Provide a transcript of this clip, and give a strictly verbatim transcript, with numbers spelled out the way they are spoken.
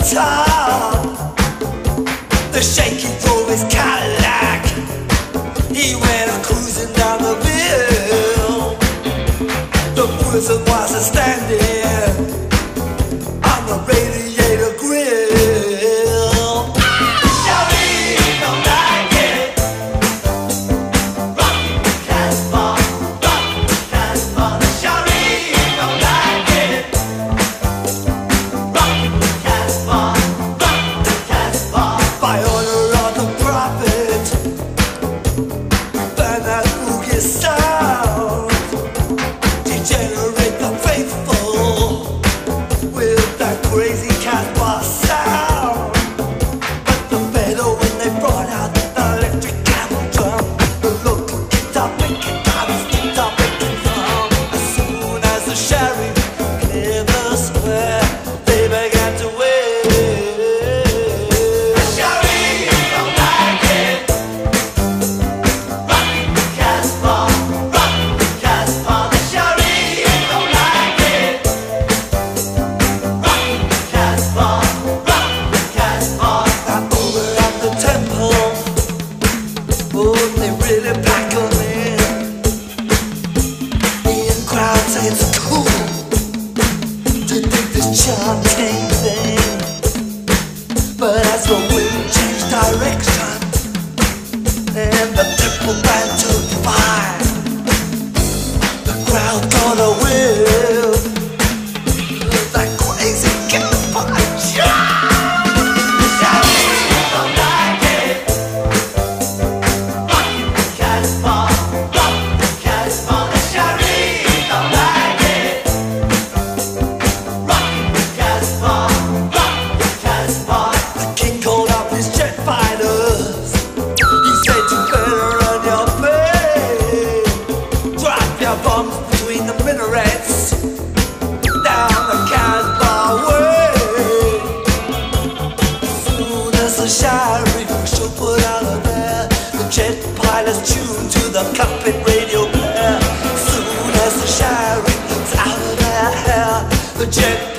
top. The shaky drove his Cadillac. He went a cruising down the hill. The prison was a standing on the radiator grill. Shawty don't like it. Rock the Casbah, rock the Casbah. Shawty don't like it. Rock the Casbah, rock the Casbah. By order of the prophet, burn that boogie sound. Degenerate the faithful with that crazy Casbah sound. But the better when they brought out the electric camel drum, the local guitar picking out his guitar picking drum. As soon as the sheriff cleared the square, they began to wait. The sheriff don't like it. Rock the Casbah, rock the Casbah. The sheriff don't like it. Rock the Casbah, rock the Casbah. Now over at the temple, oh, they really pack 'em in. The in crowd say it's cool to dig this chanting thing, but as the wind changed direction and the temple began to fire, the crowd got a whiff of that crazy Casbah. The sheriff don't like it. Rock the Casbah, rock the Casbah. The sheriff don't like it. Rock the Casbah, rock the Casbah. The king called up his jet fighters. He said you better run your face. Drop your bombs between the minarets down the Casbah way. As soon as the sheriff should put out of there, the jet pilots tuned to the cockpit radio player. As soon as the sheriff was out of their hair, the jet